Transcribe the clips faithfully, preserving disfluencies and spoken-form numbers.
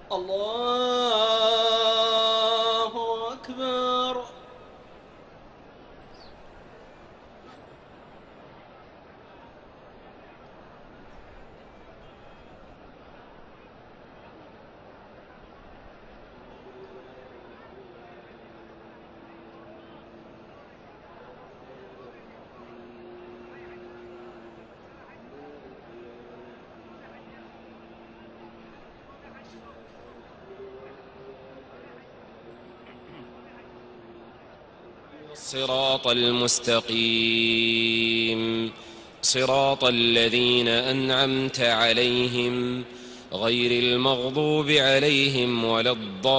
الله أكبر. صراط المستقيم صراط الذين أنعمت عليهم غير المغضوب عليهم ولا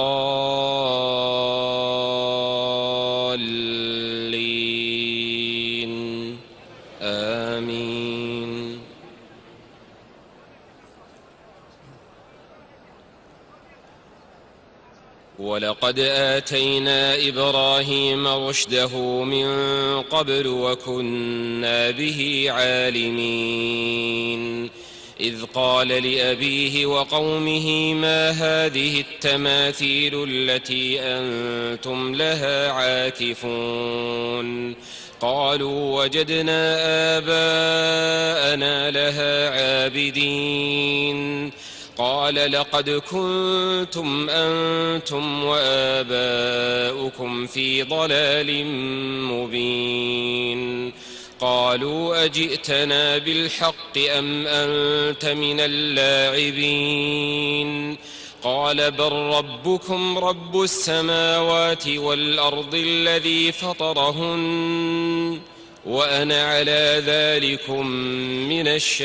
الضالين آمين. ولقد آتينا إبراهيم رشده من قبل وكنا به عالمين. إذ قال لأبيه وقومه ما هذه التماثيل التي أنتم لها عاكفون؟ قالوا وجدنا آباءنا لها عابدين. قال لقد كنتم أنتم وآباؤكم في ضلال مبين. قالوا أجئتنا بالحق أم أنت من اللاعبين؟ قال بل ربكم رب السماوات والأرض الذي فطرهن وأنا على ذلكم من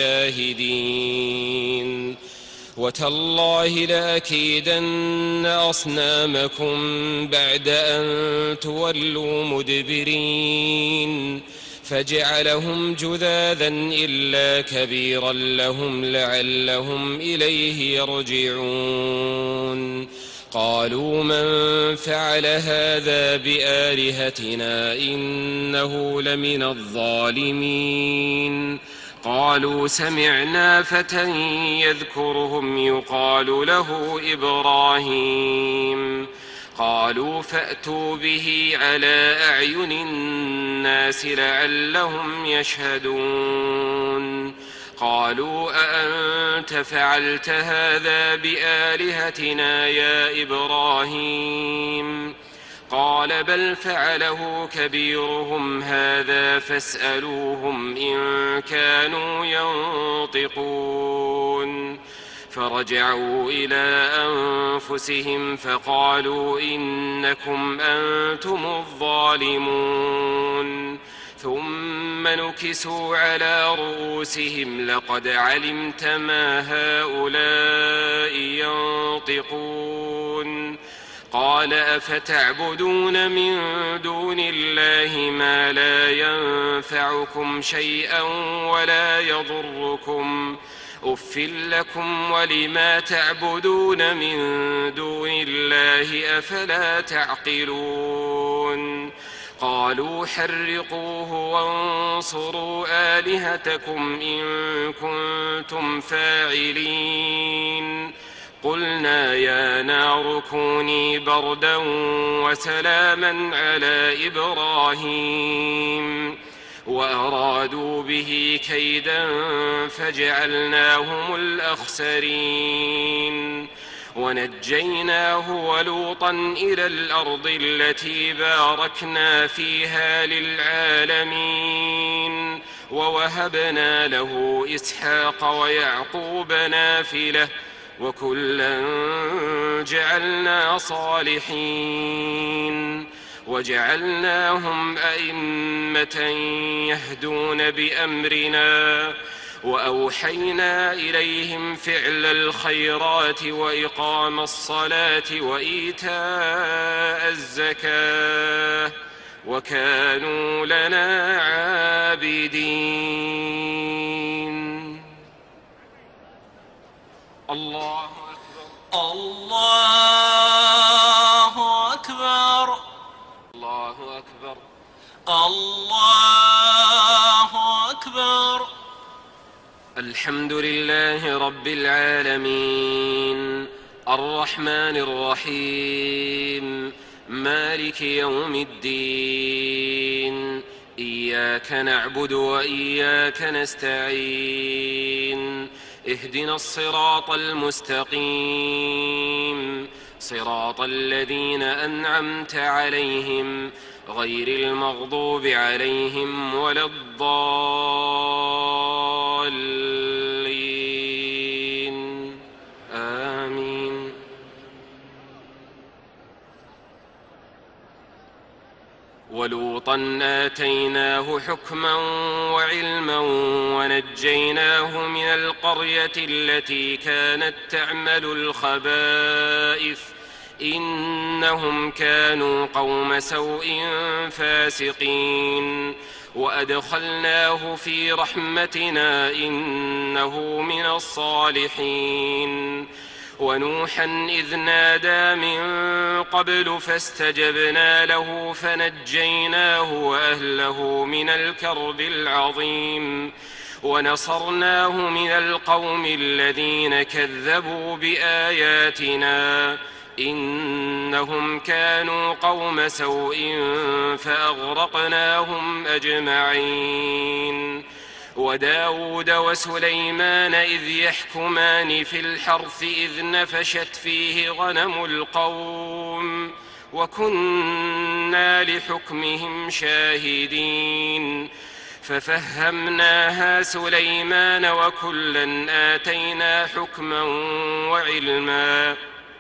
الشاهدين. وتالله لأكيدن أصنامكم بعد أن تولوا مدبرين. فجعلهم جذاذا إلا كبيرا لهم لعلهم إليه يرجعون. قالوا من فعل هذا بآلهتنا إنه لمن الظالمين. قالوا سمعنا فتى يذكرهم يقال له إبراهيم. قالوا فأتوا به على أعين الناس لعلهم يشهدون. قالوا أأنت فعلت هذا بآلهتنا يا إبراهيم؟ قال بل فعله كبيرهم هذا فاسألوهم إن كانوا ينطقون. فرجعوا إلى أنفسهم فقالوا إنكم أنتم الظالمون. ثم نكسوا على رؤوسهم لقد علمت ما هؤلاء ينطقون. قال أفتعبدون من دون الله ما لا ينفعكم شيئا ولا يضركم أف لكم ولما تعبدون من دون الله أفلا تعقلون. قالوا حرقوه وانصروا آلهتكم إن كنتم فاعلين. قلنا يا نار كوني بردا وسلاما على إبراهيم وأرادوا به كيدا فجعلناهم الأخسرين. ونجيناه ولوطا إلى الأرض التي باركنا فيها للعالمين. ووهبنا له إسحاق ويعقوب نافلة وكلا جعلنا صالحين. وجعلناهم أئمة يهدون بأمرنا وأوحينا إليهم فعل الخيرات وإقام الصلاة وإيتاء الزكاة وكانوا لنا عابدين. الله أكبر. الله أكبر. الله أكبر. الله أكبر. الحمد لله رب العالمين الرحمن الرحيم مالك يوم الدين إياك نعبد وإياك نستعين اهدنا الصراط المستقيم صراط الذين أنعمت عليهم غير المغضوب عليهم ولا الضالين آمين. ولوطا آتيناه حكما وعلما ونجيناه من القرية التي كانت تعمل الخبائث إنهم كانوا قوم سوء فاسقين وأدخلناه في رحمتنا إنه من الصالحين. ونوحا إذ نادى من قبل فاستجبنا له فنجيناه وأهله من الكرب العظيم ونصرناه من القوم الذين كذبوا بآياتنا إنهم كانوا قوم سوء فأغرقناهم أجمعين. وداود وسليمان إذ يحكمان في الحرث إذ نفشت فيه غنم القوم وكنا لحكمهم شاهدين ففهمناها سليمان وكلا آتينا حكما وعلما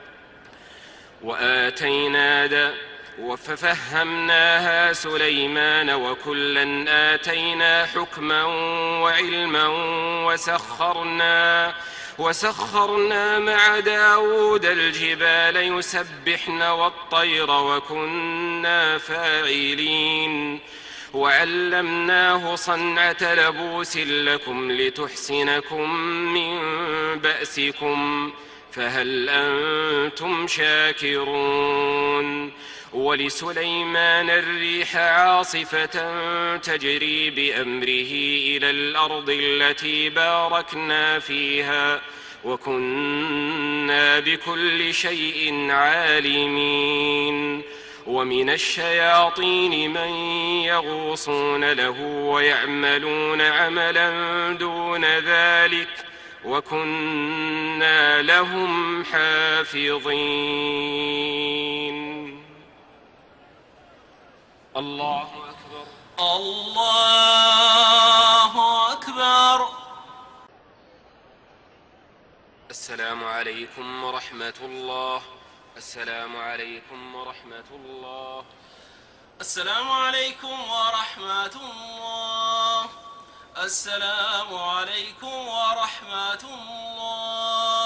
وآتينا دا ففهمناها سليمان وكلا آتينا حكما وعلما وسخرنا وسخرنا مع داود الجبال يسبحن والطير وكنا فاعلين. وعلمناه صنعة لبوس لكم لتحسنكم من بأسكم فهل أنتم شاكرون. ولسليمان الريح عاصفة تجري بأمره إلى الأرض التي باركنا فيها وكنا بكل شيء عالمين. ومن الشياطين من يغوصون له ويعملون عملا دون ذلك وكنا لهم حافظين. الله أكبر. الله أكبر. السلام عليكم ورحمة الله. السلام عليكم ورحمة الله. السلام عليكم ورحمة الله. السلام عليكم ورحمة الله.